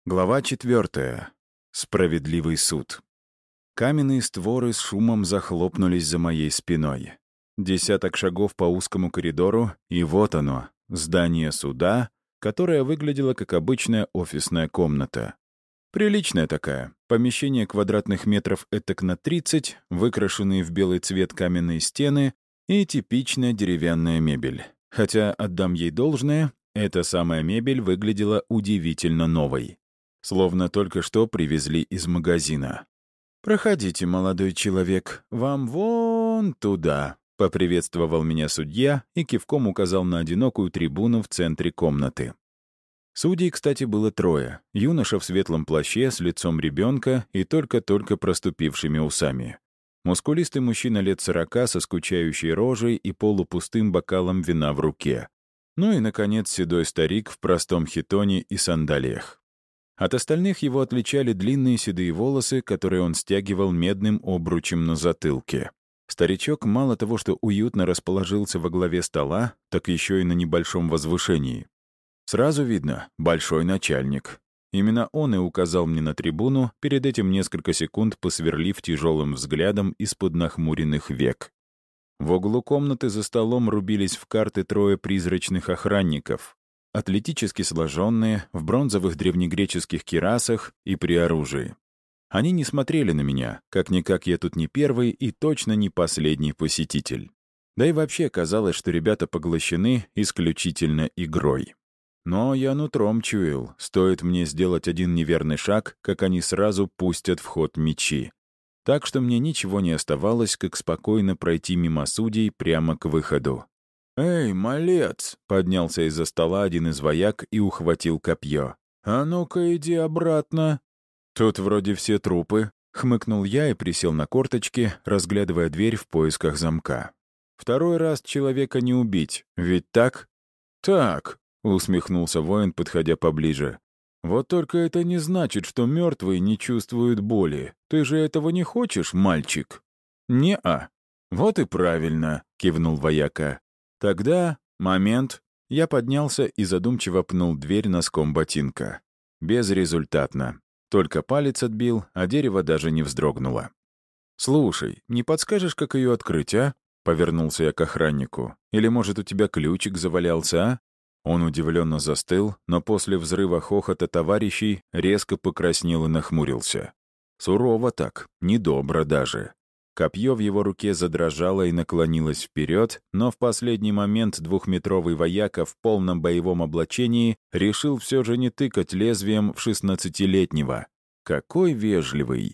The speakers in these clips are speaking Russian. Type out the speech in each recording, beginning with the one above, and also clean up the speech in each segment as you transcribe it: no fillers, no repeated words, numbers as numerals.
Глава 4. Справедливый суд. Каменные створы с шумом захлопнулись за моей спиной. Десяток шагов по узкому коридору, и вот оно, здание суда, которое выглядело как обычная офисная комната. Приличная такая, помещение квадратных метров этак на 30, выкрашенные в белый цвет каменные стены и типичная деревянная мебель. Хотя, отдам ей должное, эта самая мебель выглядела удивительно новой. Словно только что привезли из магазина. «Проходите, молодой человек, вам вон туда», — поприветствовал меня судья и кивком указал на одинокую трибуну в центре комнаты. Судей, кстати, было трое. Юноша в светлом плаще с лицом ребенка и только-только проступившими усами. Мускулистый мужчина лет 40 со скучающей рожей и полупустым бокалом вина в руке. Ну и, наконец, седой старик в простом хитоне и сандалиях. От остальных его отличали длинные седые волосы, которые он стягивал медным обручем на затылке. Старичок мало того, что уютно расположился во главе стола, так еще и на небольшом возвышении. Сразу видно — большой начальник. Именно он и указал мне на трибуну, перед этим несколько секунд посверлив тяжелым взглядом из-под нахмуренных век. В углу комнаты за столом рубились в карты трое призрачных охранников. Атлетически сложенные, в бронзовых древнегреческих кирасах и при оружии. Они не смотрели на меня, как-никак я тут не первый и точно не последний посетитель. Да и вообще казалось, что ребята поглощены исключительно игрой. Но я нутром чуял, стоит мне сделать один неверный шаг, как они сразу пустят в ход мечи. Так что мне ничего не оставалось, как спокойно пройти мимо судей прямо к выходу. «Эй, малец!» — поднялся из-за стола один из вояк и ухватил копье. «А ну-ка иди обратно!» «Тут вроде все трупы», — хмыкнул я и присел на корточки, разглядывая дверь в поисках замка. «Второй раз человека не убить, ведь так?» «Так», — усмехнулся воин, подходя поближе. «Вот только это не значит, что мертвые не чувствуют боли. Ты же этого не хочешь, мальчик?» «Не-а». «Вот и правильно», — кивнул вояка. «Тогда... момент». Я поднялся и задумчиво пнул дверь носком ботинка. Безрезультатно. Только палец отбил, а дерево даже не вздрогнуло. «Слушай, не подскажешь, как ее открыть, а?» — повернулся я к охраннику. «Или, может, у тебя ключик завалялся, а?» Он удивленно застыл, но после взрыва хохота товарищей резко покраснел и нахмурился. Сурово так, недобро даже. Копье в его руке задрожало и наклонилось вперед, но в последний момент двухметровый вояка в полном боевом облачении решил все же не тыкать лезвием в 16-летнего. Какой вежливый!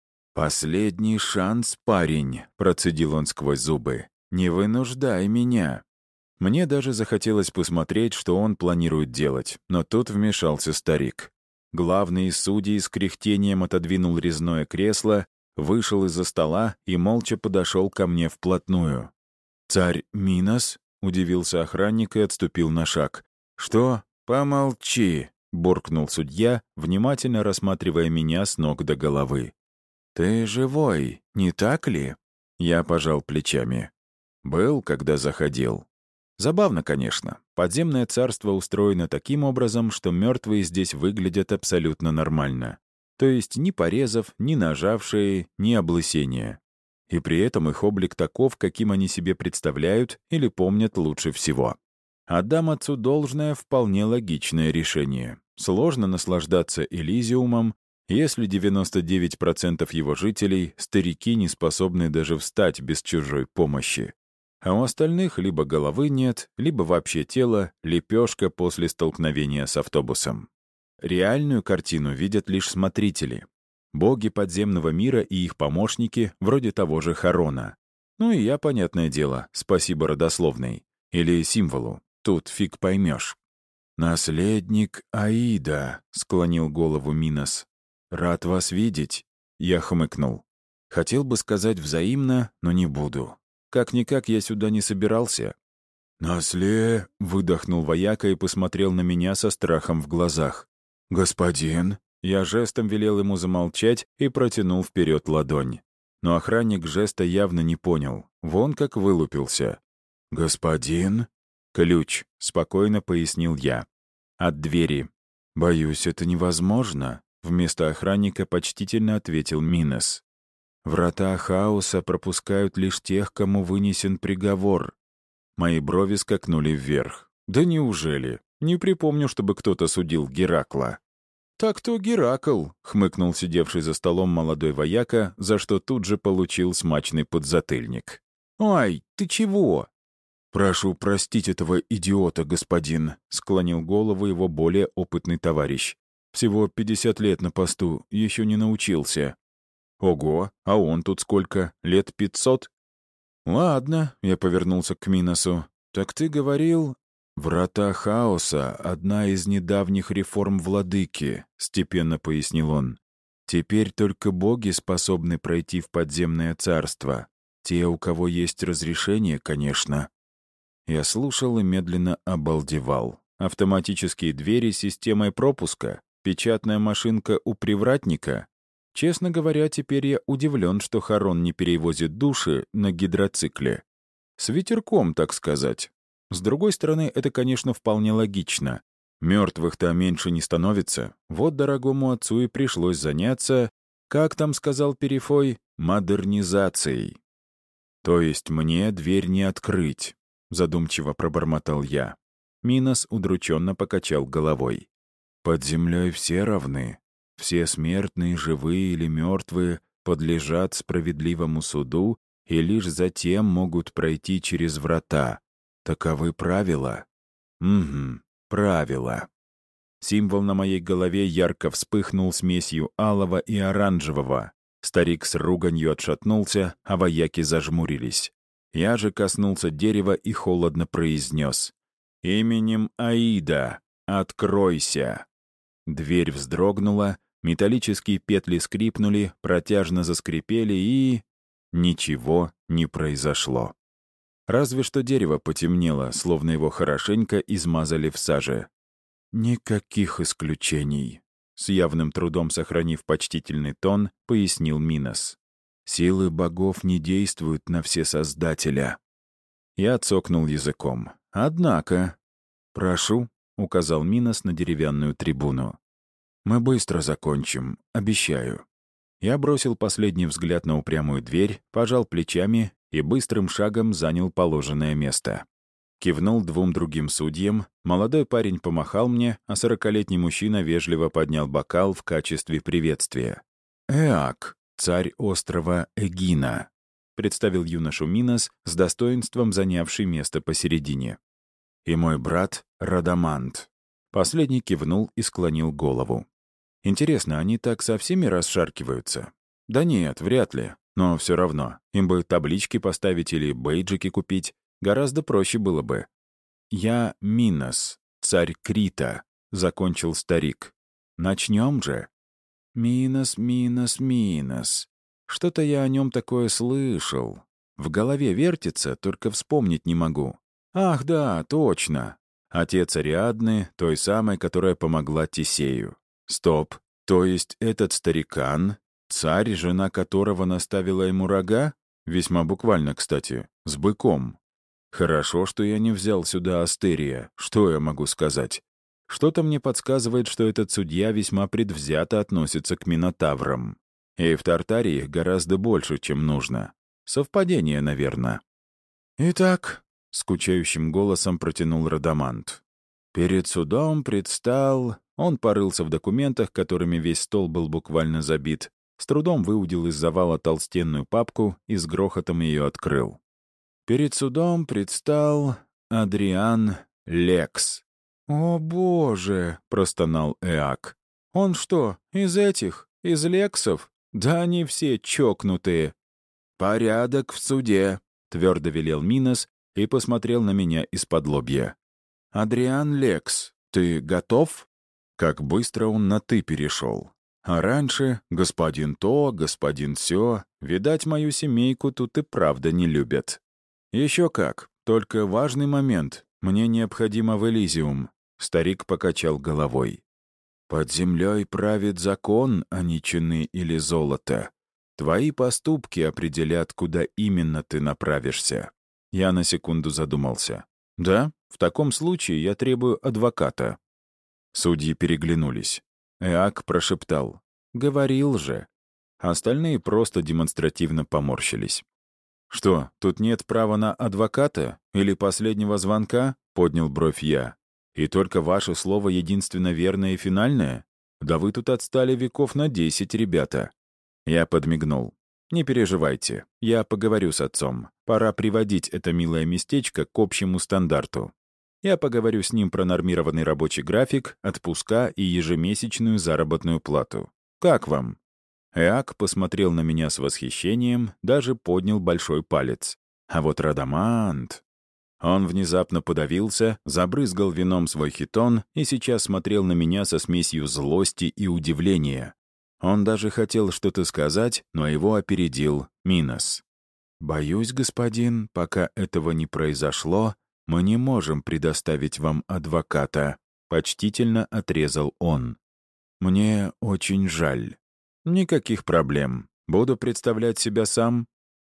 «Последний шанс, парень», — процедил он сквозь зубы. «Не вынуждай меня». Мне даже захотелось посмотреть, что он планирует делать, но тут вмешался старик. Главный из судей с кряхтением отодвинул резное кресло, вышел из-за стола и молча подошел ко мне вплотную. «Царь Минос?» — удивился охранник и отступил на шаг. «Что? Помолчи!» — буркнул судья, внимательно рассматривая меня с ног до головы. «Ты живой, не так ли?» Я пожал плечами. «Был, когда заходил». Забавно, конечно. Подземное царство устроено таким образом, что мертвые здесь выглядят абсолютно нормально. То есть ни порезов, ни ножа в шее, ни облысения. И при этом их облик таков, каким они себе представляют или помнят лучше всего. Отдам отцу должное, вполне логичное решение. Сложно наслаждаться Элизиумом, если 99% его жителей — старики, не способны даже встать без чужой помощи. А у остальных либо головы нет, либо вообще тело — лепешка после столкновения с автобусом. Реальную картину видят лишь смотрители. Боги подземного мира и их помощники, вроде того же Харона. Ну и я, понятное дело, спасибо родословной. Или символу. Тут фиг поймешь. «Наследник Аида», — склонил голову Минос. «Рад вас видеть», — я хмыкнул. Хотел бы сказать взаимно, но не буду. Как-никак я сюда не собирался. Выдохнул вояка и посмотрел на меня со страхом в глазах. «Господин?» Я жестом велел ему замолчать и протянул вперед ладонь. Но охранник жеста явно не понял. Вон как вылупился. «Господин?» «Ключ», — спокойно пояснил я. «От двери». «Боюсь, это невозможно», — вместо охранника почтительно ответил Минос. «Врата хаоса пропускают лишь тех, кому вынесен приговор». Мои брови скакнули вверх. «Да неужели? Не припомню, чтобы кто-то судил Геракла». «Так-то Геракл», — хмыкнул сидевший за столом молодой вояка, за что тут же получил смачный подзатыльник. «Ай, ты чего?» «Прошу простить этого идиота, господин», — склонил голову его более опытный товарищ. «Всего 50 лет на посту, еще не научился». «Ого, а он тут сколько? Лет 500?» «Ладно», — я повернулся к Миносу. «Так ты говорил...» «Врата хаоса — одна из недавних реформ владыки», — степенно пояснил он. «Теперь только боги способны пройти в подземное царство. Те, у кого есть разрешение, конечно». Я слушал и медленно обалдевал. Автоматические двери с системой пропуска, печатная машинка у привратника. Честно говоря, теперь я удивлен, что Харон не перевозит души на гидроцикле. С ветерком, так сказать. С другой стороны, это, конечно, вполне логично. Мертвых-то меньше не становится. Вот дорогому отцу и пришлось заняться, как там сказал Перифой, модернизацией. То есть мне дверь не открыть, задумчиво пробормотал я. Минос удрученно покачал головой. Под землей все равны. Все смертные, живые или мертвые, подлежат справедливому суду и лишь затем могут пройти через врата. Таковы правила? Угу, правила. Символ на моей голове ярко вспыхнул смесью алого и оранжевого. Старик с руганью отшатнулся, а вояки зажмурились. Я же коснулся дерева и холодно произнес: «Именем Аида, откройся!» Дверь вздрогнула, металлические петли скрипнули, протяжно заскрипели и... Ничего не произошло. Разве что дерево потемнело, словно его хорошенько измазали в саже. «Никаких исключений», — с явным трудом сохранив почтительный тон, пояснил Минос. «Силы богов не действуют на всесоздателя». Я цокнул языком. «Однако...» «Прошу», — указал Минос на деревянную трибуну. «Мы быстро закончим, обещаю». Я бросил последний взгляд на упрямую дверь, пожал плечами и быстрым шагом занял положенное место. Кивнул двум другим судьям, молодой парень помахал мне, а 40-летний мужчина вежливо поднял бокал в качестве приветствия. «Эак, царь острова Эгина», — представил юношу Минос, с достоинством занявший место посередине. «И мой брат Радамант». Последний кивнул и склонил голову. «Интересно, они так со всеми расшаркиваются?» «Да нет, вряд ли. Но все равно, им бы таблички поставить или бейджики купить. Гораздо проще было бы». «Я Минос, царь Крита», — закончил старик. «Начнем же». «Минос, Минос, Минос. Что-то я о нем такое слышал. В голове вертится, только вспомнить не могу. Ах, да, точно. Отец Ариадны, той самой, которая помогла Тесею. Стоп, то есть этот старикан, царь, жена которого наставила ему рога? Весьма буквально, кстати, с быком. Хорошо, что я не взял сюда Астерия. Что я могу сказать? Что-то мне подсказывает, что этот судья весьма предвзято относится к минотаврам. И в Тартарии их гораздо больше, чем нужно. Совпадение, наверное. «Итак», — скучающим голосом протянул Радамант. Перед судом предстал... Он порылся в документах, которыми весь стол был буквально забит, с трудом выудил из завала толстенную папку и с грохотом ее открыл. Перед судом предстал Адриан Лекс. «О, боже!» — простонал Эак. «Он что, из этих? Из Лексов? Да они все чокнутые!» «Порядок в суде!» — твердо велел Минос и посмотрел на меня из-под лобья. «Адриан Лекс, ты готов?» Как быстро он на «ты» перешел. А раньше господин то, господин сё. Видать, мою семейку тут и правда не любят. Еще как. Только важный момент. Мне необходимо в Элизиум. Старик покачал головой. Под землей правит закон, а не чины или золото. Твои поступки определят, куда именно ты направишься. Я на секунду задумался. Да, в таком случае я требую адвоката. Судьи переглянулись. Эак прошептал: «Говорил же». Остальные просто демонстративно поморщились. «Что, тут нет права на адвоката или последнего звонка?» — поднял бровь я. «И только ваше слово единственно верное и финальное? Да вы тут отстали веков на 10, ребята». Я подмигнул. «Не переживайте, я поговорю с отцом. Пора приводить это милое местечко к общему стандарту. Я поговорю с ним про нормированный рабочий график, отпуска и ежемесячную заработную плату. Как вам?» Эак посмотрел на меня с восхищением, даже поднял большой палец. А вот Радамант... Он внезапно подавился, забрызгал вином свой хитон и сейчас смотрел на меня со смесью злости и удивления. Он даже хотел что-то сказать, но его опередил Минос. «Боюсь, господин, пока этого не произошло, мы не можем предоставить вам адвоката», — почтительно отрезал он. «Мне очень жаль». «Никаких проблем. Буду представлять себя сам».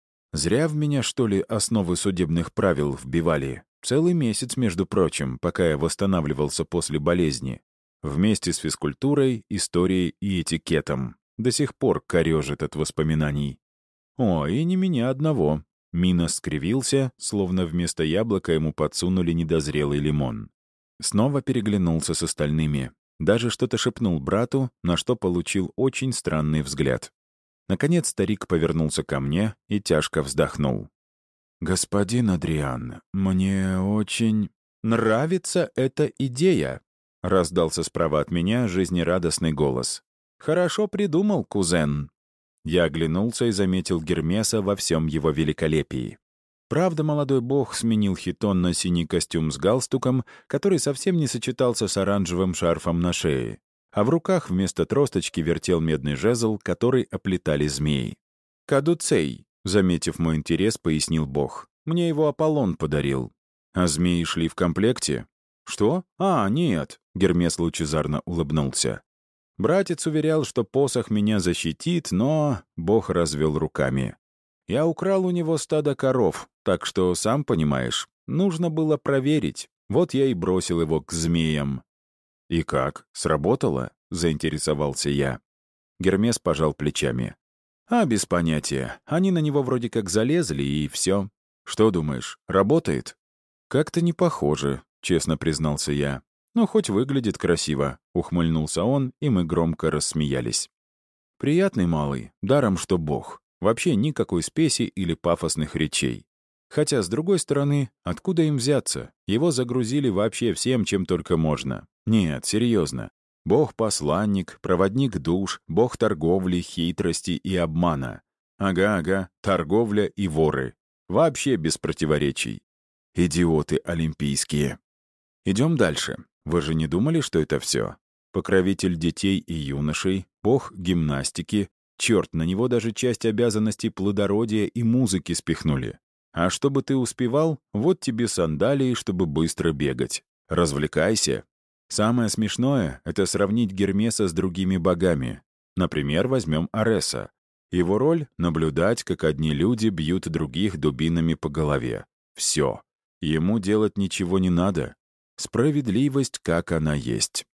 Зря в меня, что ли, основы судебных правил вбивали. Целый месяц, между прочим, пока я восстанавливался после болезни. Вместе с физкультурой, историей и этикетом. До сих пор корежит от воспоминаний. О, и не меня одного. Мина скривился, словно вместо яблока ему подсунули недозрелый лимон. Снова переглянулся с остальными. Даже что-то шепнул брату, на что получил очень странный взгляд. Наконец старик повернулся ко мне и тяжко вздохнул. «Господин Адриан, мне очень нравится эта идея», — раздался справа от меня жизнерадостный голос. «Хорошо придумал, кузен». Я оглянулся и заметил Гермеса во всем его великолепии. Правда, молодой бог сменил хитон на синий костюм с галстуком, который совсем не сочетался с оранжевым шарфом на шее, а в руках вместо тросточки вертел медный жезл, который оплетали змеи. «Кадуцей», заметив мой интерес, пояснил бог. «Мне его Аполлон подарил». «А змеи шли в комплекте?» «Что? А, нет», — Гермес лучезарно улыбнулся. Братец уверял, что посох меня защитит, но бог развел руками. Я украл у него стадо коров, так что, сам понимаешь, нужно было проверить. Вот я и бросил его к змеям. «И как? Сработало?» — заинтересовался я. Гермес пожал плечами. «А, без понятия. Они на него вроде как залезли, и все. Что думаешь, работает?» «Как-то не похоже», — честно признался я. «Ну, хоть выглядит красиво», — ухмыльнулся он, и мы громко рассмеялись. «Приятный малый, даром что бог. Вообще никакой спеси или пафосных речей. Хотя, с другой стороны, откуда им взяться? Его загрузили вообще всем, чем только можно. Нет, серьезно. Бог-посланник, проводник душ, бог торговли, хитрости и обмана. Ага, торговля и воры. Вообще без противоречий. Идиоты олимпийские. Идем дальше. Вы же не думали, что это все? Покровитель детей и юношей, бог гимнастики. Черт, на него даже часть обязанностей плодородия и музыки спихнули. А чтобы ты успевал, вот тебе сандалии, чтобы быстро бегать. Развлекайся. Самое смешное — это сравнить Гермеса с другими богами. Например, возьмем Ареса. Его роль — наблюдать, как одни люди бьют других дубинами по голове. Все. Ему делать ничего не надо. Справедливость, как она есть.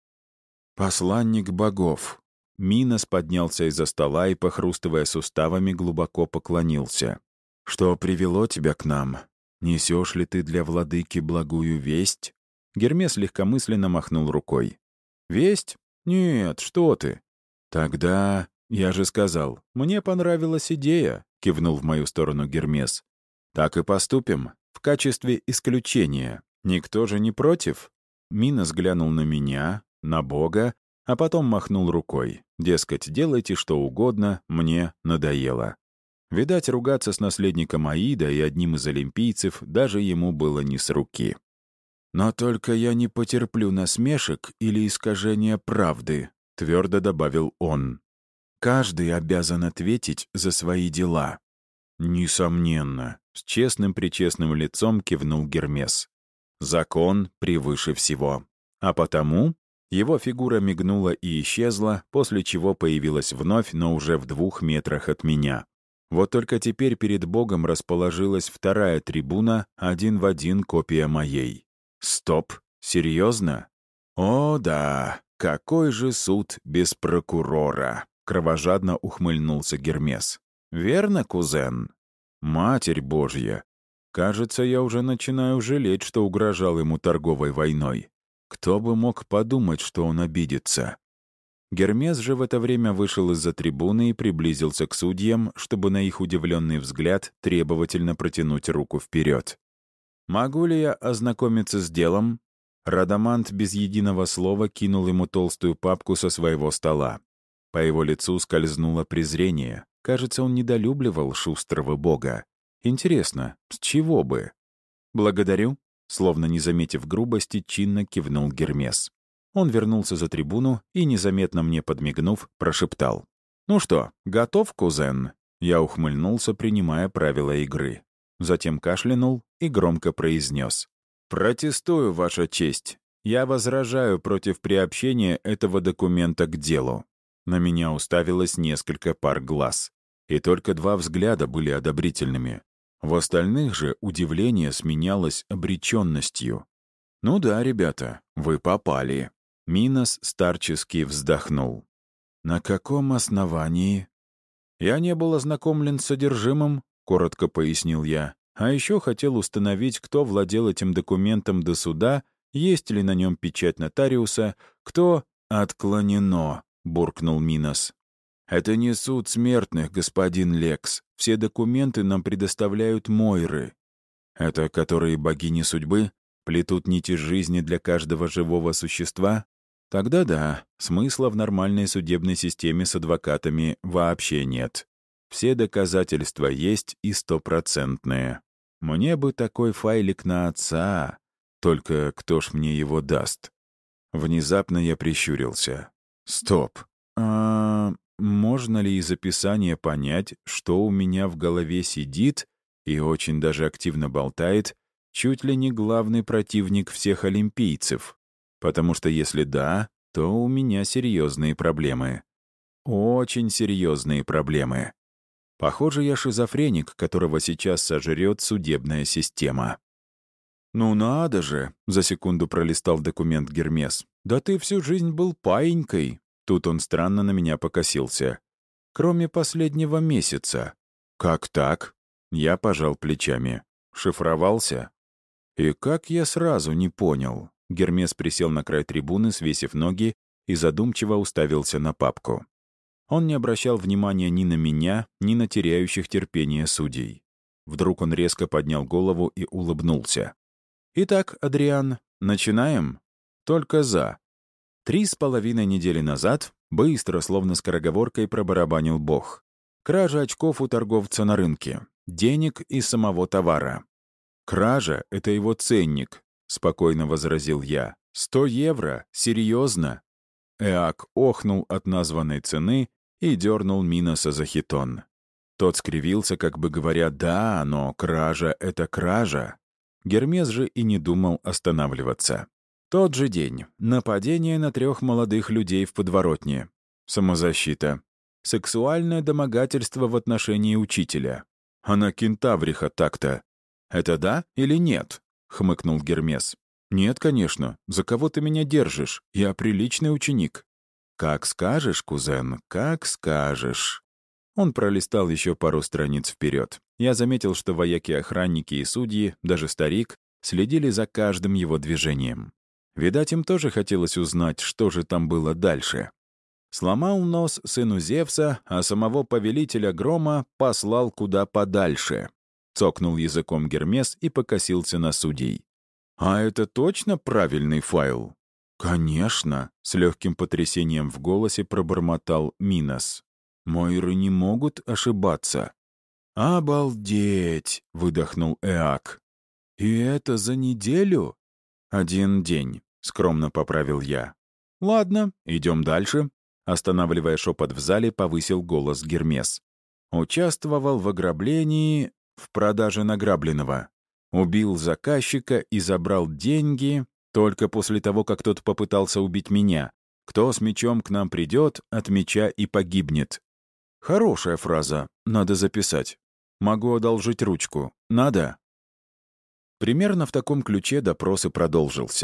Посланник богов. Минос поднялся из-за стола и, похрустывая суставами, глубоко поклонился. «Что привело тебя к нам? Несешь ли ты для владыки благую весть?» Гермес легкомысленно махнул рукой. «Весть? Нет, что ты?» «Тогда, я же сказал, мне понравилась идея», — кивнул в мою сторону Гермес. «Так и поступим. В качестве исключения. Никто же не против?» Минос глянул на меня, на Бога, а потом махнул рукой. Дескать, делайте что угодно, мне надоело. Видать, ругаться с наследником Аида и одним из олимпийцев даже ему было не с руки. «Но только я не потерплю насмешек или искажения правды», — твердо добавил он. «Каждый обязан ответить за свои дела». «Несомненно», — с честным-причестным лицом кивнул Гермес. «Закон превыше всего. А потому...» Его фигура мигнула и исчезла, после чего появилась вновь, но уже в 2 метрах от меня. Вот только теперь перед Богом расположилась вторая трибуна, один в один копия моей. Стоп, серьезно? «О, да, какой же суд без прокурора!» — кровожадно ухмыльнулся Гермес. «Верно, кузен? Матерь Божья! Кажется, я уже начинаю жалеть, что угрожал ему торговой войной. Кто бы мог подумать, что он обидится?» Гермес же в это время вышел из-за трибуны и приблизился к судьям, чтобы на их удивленный взгляд требовательно протянуть руку вперед. «Могу ли я ознакомиться с делом?» Радамант без единого слова кинул ему толстую папку со своего стола. По его лицу скользнуло презрение. Кажется, он недолюбливал шустрого бога. Интересно, с чего бы? «Благодарю», словно не заметив грубости, чинно кивнул Гермес. Он вернулся за трибуну и, незаметно мне подмигнув, прошептал. «Ну что, готов, кузен?» Я ухмыльнулся, принимая правила игры. Затем кашлянул и громко произнес. «Протестую, Ваша честь. Я возражаю против приобщения этого документа к делу». На меня уставилось несколько пар глаз. И только 2 взгляда были одобрительными. В остальных же удивление сменялось обреченностью. «Ну да, ребята, вы попали». Минос старчески вздохнул. «На каком основании?» «Я не был ознакомлен с содержимым», — коротко пояснил я. «А еще хотел установить, кто владел этим документом до суда, есть ли на нем печать нотариуса, кто...» «Отклонено», — буркнул Минос. «Это не суд смертных, господин Лекс. Все документы нам предоставляют Мойры». «Это которые богини судьбы? Плетут нити жизни для каждого живого существа?» Тогда да, смысла в нормальной судебной системе с адвокатами вообще нет. Все доказательства есть и 100%. Мне бы такой файлик на отца, только кто ж мне его даст? Внезапно я прищурился. Стоп. Можно ли из описания понять, что у меня в голове сидит и очень даже активно болтает чуть ли не главный противник всех олимпийцев? Потому что если да, то у меня серьезные проблемы. Очень серьезные проблемы. Похоже, я шизофреник, которого сейчас сожрет судебная система. «Ну надо же!» — за секунду пролистал документ Гермес. «Да ты всю жизнь был паинькой!» Тут он странно на меня покосился. «Кроме последнего месяца». «Как так?» Я пожал плечами. «Шифровался?» «И как я сразу не понял?» Гермес присел на край трибуны, свесив ноги, и задумчиво уставился на папку. Он не обращал внимания ни на меня, ни на теряющих терпение судей. Вдруг он резко поднял голову и улыбнулся. «Итак, Адриан, начинаем? Только за». 3,5 недели назад быстро, словно скороговоркой, пробарабанил бог. Кража очков у торговца на рынке. Денег и самого товара. «Кража — это его ценник», — спокойно возразил я. 100 евро? Серьезно?» Эак охнул от названной цены и дернул Миноса за хитон. Тот скривился, как бы говоря, «Да, но кража — это кража». Гермес же и не думал останавливаться. Тот же день. Нападение на 3 молодых людей в подворотне. Самозащита. Сексуальное домогательство в отношении учителя. Она кентавриха так-то. «Это да или нет?» — хмыкнул Гермес. «Нет, конечно. За кого ты меня держишь? Я приличный ученик». «Как скажешь, кузен, как скажешь». Он пролистал еще пару страниц вперед. Я заметил, что вояки-охранники и судьи, даже старик, следили за каждым его движением. Видать, им тоже хотелось узнать, что же там было дальше. Сломал нос сыну Зевса, а самого повелителя грома послал куда подальше. Цокнул языком Гермес и покосился на судей. «А это точно правильный файл?» «Конечно», — с легким потрясением в голосе пробормотал Минос. «Мойры не могут ошибаться». «Обалдеть!» — выдохнул Эак. «И это за неделю?» «1 день», — скромно поправил я. «Ладно, идем дальше», — останавливая шепот в зале, повысил голос Гермес. «Участвовал в ограблении, в продаже награбленного. Убил заказчика и забрал деньги только после того, как тот попытался убить меня. Кто с мечом к нам придет, от меча и погибнет». Хорошая фраза, надо записать. Могу одолжить ручку. Надо? Примерно в таком ключе допрос и продолжился.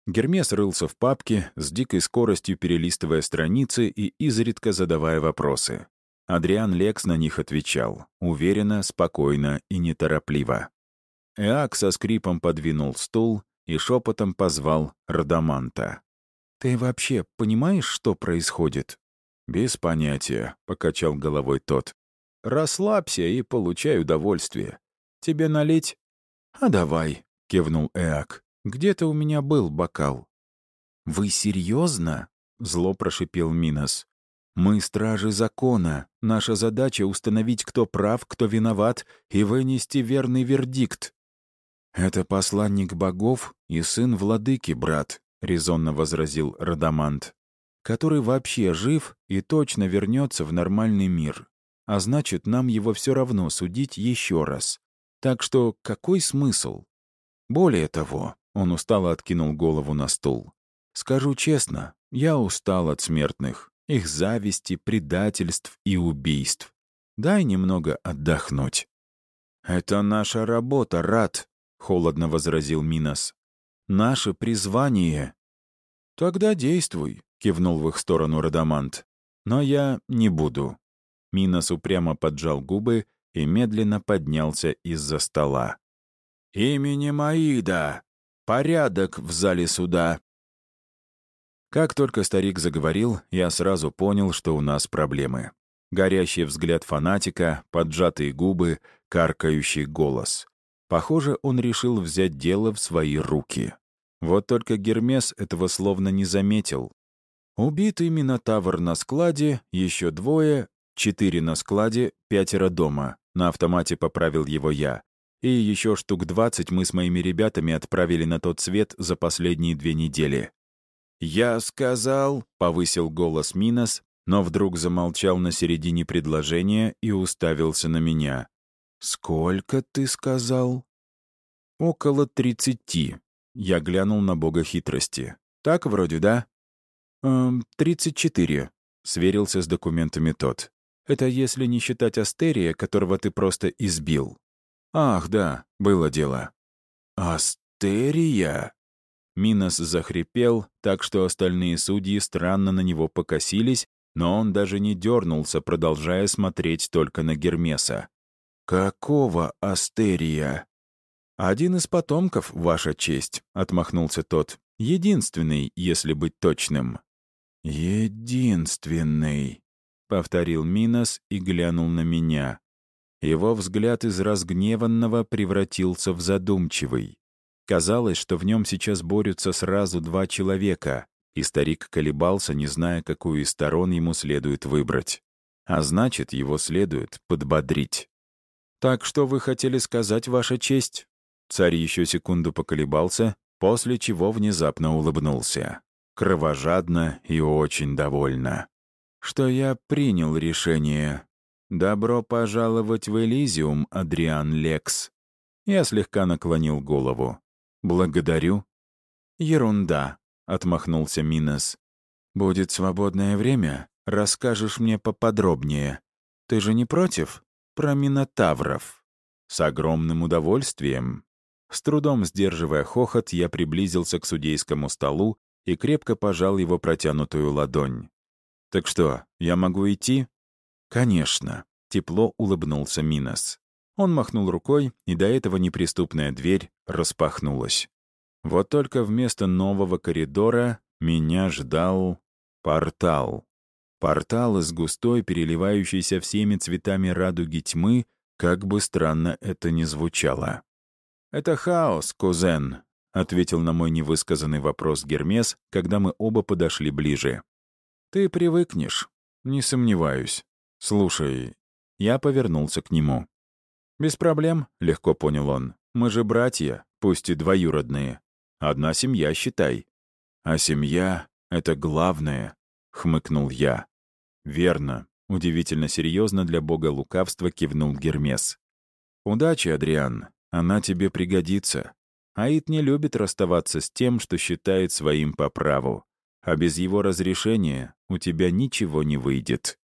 Гермес рылся в папке, с дикой скоростью перелистывая страницы и изредка задавая вопросы. Адриан Лекс на них отвечал, уверенно, спокойно и неторопливо. Эак со скрипом подвинул стул и шепотом позвал Радаманта. «Ты вообще понимаешь, что происходит?» «Без понятия», — покачал головой тот. «Расслабься и получай удовольствие. Тебе налить?» «А давай», — кивнул Эак. «Где-то у меня был бокал». «Вы серьезно?» — зло прошипел Минос. «Мы стражи закона. Наша задача — установить, кто прав, кто виноват, и вынести верный вердикт». «Это посланник богов и сын владыки, брат», — резонно возразил Радамант, «который вообще жив и точно вернется в нормальный мир. А значит, нам его все равно судить еще раз. Так что какой смысл? Более того, он устало откинул голову на стул. Скажу честно, я устал от смертных, их зависти, предательств и убийств. Дай немного отдохнуть». «Это наша работа, Рад», — холодно возразил Минос. «Наше призвание». «Тогда действуй», — кивнул в их сторону Радамант. «Но я не буду». Минос упрямо поджал губы и медленно поднялся из-за стола. «Именем Аида! Порядок в зале суда!» Как только старик заговорил, я сразу понял, что у нас проблемы. Горящий взгляд фанатика, поджатые губы, каркающий голос. Похоже, он решил взять дело в свои руки. Вот только Гермес этого словно не заметил. Убитый Минотавр на складе, еще 2, 4 на складе, 5 дома. На автомате поправил его я. И еще штук 20 мы с моими ребятами отправили на тот свет за последние 2 недели. «Я сказал», — повысил голос Минос, но вдруг замолчал на середине предложения и уставился на меня. «Сколько ты сказал?» «Около 30. Я глянул на бога хитрости. «Так вроде, да?» 34, — сверился с документами тот. «Это если не считать Астерия, которого ты просто избил». «Ах, да, было дело». «Астерия?» Минос захрипел, так что остальные судьи странно на него покосились, но он даже не дернулся, продолжая смотреть только на Гермеса. «Какого Астерия?» «Один из потомков, Ваша честь», — отмахнулся тот. «Единственный, если быть точным». «Единственный», — повторил Минос и глянул на меня. Его взгляд из разгневанного превратился в задумчивый. Казалось, что в нем сейчас борются сразу 2 человека, и старик колебался, не зная, какую из сторон ему следует выбрать. А значит, его следует подбодрить. «Так что вы хотели сказать, Ваша честь?» Царь еще секунду поколебался, после чего внезапно улыбнулся. Кровожадно и очень довольно. «Что я принял решение. Добро пожаловать в Элизиум, Адриан Лекс». Я слегка наклонил голову. «Благодарю». «Ерунда», — отмахнулся Минос. «Будет свободное время, расскажешь мне поподробнее. Ты же не против? Про Минотавров». «С огромным удовольствием». С трудом сдерживая хохот, я приблизился к судейскому столу и крепко пожал его протянутую ладонь. «Так что, я могу идти?» «Конечно», — тепло улыбнулся Минос. Он махнул рукой, и до этого неприступная дверь распахнулась. Вот только вместо нового коридора меня ждал портал. Портал из густой, переливающейся всеми цветами радуги тьмы, как бы странно это ни звучало. «Это хаос, кузен», — ответил на мой невысказанный вопрос Гермес, когда мы оба подошли ближе. «Ты привыкнешь, не сомневаюсь. Слушай». Я повернулся к нему. «Без проблем», — легко понял он. «Мы же братья, пусть и двоюродные. Одна семья, считай». «А семья — это главное», — хмыкнул я. «Верно», — удивительно серьезно для бога лукавства кивнул Гермес. «Удачи, Адриан, она тебе пригодится. Аид не любит расставаться с тем, что считает своим по праву, а без его разрешения у тебя ничего не выйдет.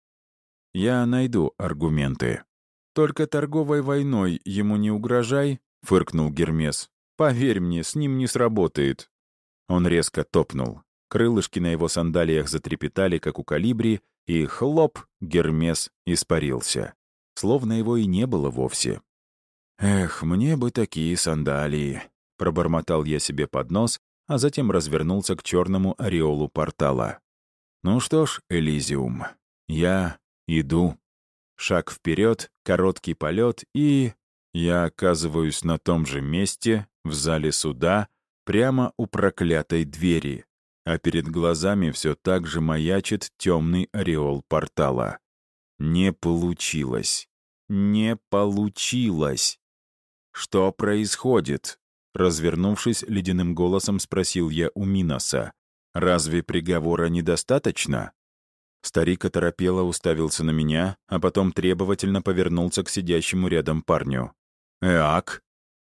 Я найду аргументы». «Только торговой войной ему не угрожай», — фыркнул Гермес. «Поверь мне, с ним не сработает». Он резко топнул. Крылышки на его сандалиях затрепетали, как у колибри, и хлоп, Гермес испарился. Словно его и не было вовсе. «Эх, мне бы такие сандалии», — пробормотал я себе под нос, а затем развернулся к черному ореолу портала. «Ну что ж, Элизиум, я иду». Шаг вперед, короткий полет, и... Я оказываюсь на том же месте, в зале суда, прямо у проклятой двери, а перед глазами все так же маячит темный ореол портала. Не получилось. Не получилось. «Что происходит?» Развернувшись, ледяным голосом спросил я у Миноса. «Разве приговора недостаточно?» Старик оторопело уставился на меня, а потом требовательно повернулся к сидящему рядом парню. «Эак?»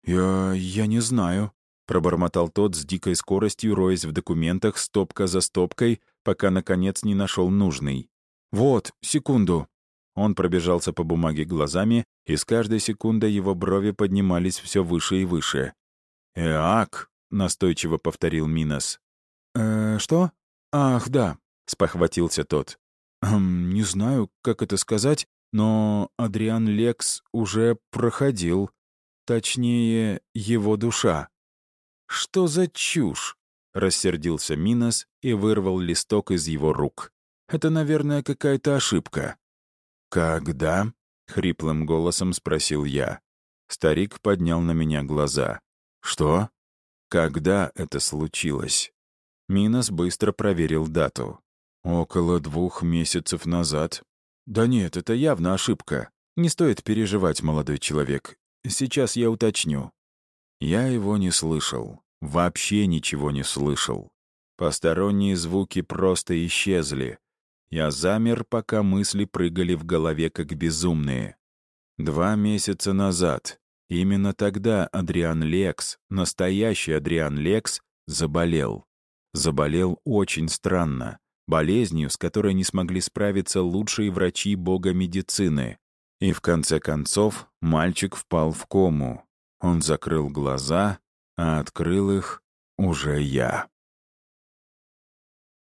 «Я не знаю», — пробормотал тот с дикой скоростью, роясь в документах стопка за стопкой, пока, наконец, не нашел нужный. «Вот, секунду». Он пробежался по бумаге глазами, и с каждой секундой его брови поднимались все выше и выше. «Эак», — настойчиво повторил Минос. Что? Ах, да», — спохватился тот. Не знаю, как это сказать, но Адриан Лекс уже проходил. Точнее, его душа». «Что за чушь?» — рассердился Минос и вырвал листок из его рук. «Это, наверное, какая-то ошибка». «Когда?» — хриплым голосом спросил я. Старик поднял на меня глаза. «Что? Когда это случилось?» Минос быстро проверил дату. «Около 2 месяцев назад». «Да нет, это явно ошибка. Не стоит переживать, молодой человек. Сейчас я уточню». Я его не слышал. Вообще ничего не слышал. Посторонние звуки просто исчезли. Я замер, пока мысли прыгали в голове, как безумные. 2 месяца назад. Именно тогда Адриан Лекс, настоящий Адриан Лекс, заболел. Заболел очень странно. Болезнью, с которой не смогли справиться лучшие врачи бога медицины. И в конце концов мальчик впал в кому. Он закрыл глаза, а открыл их уже я.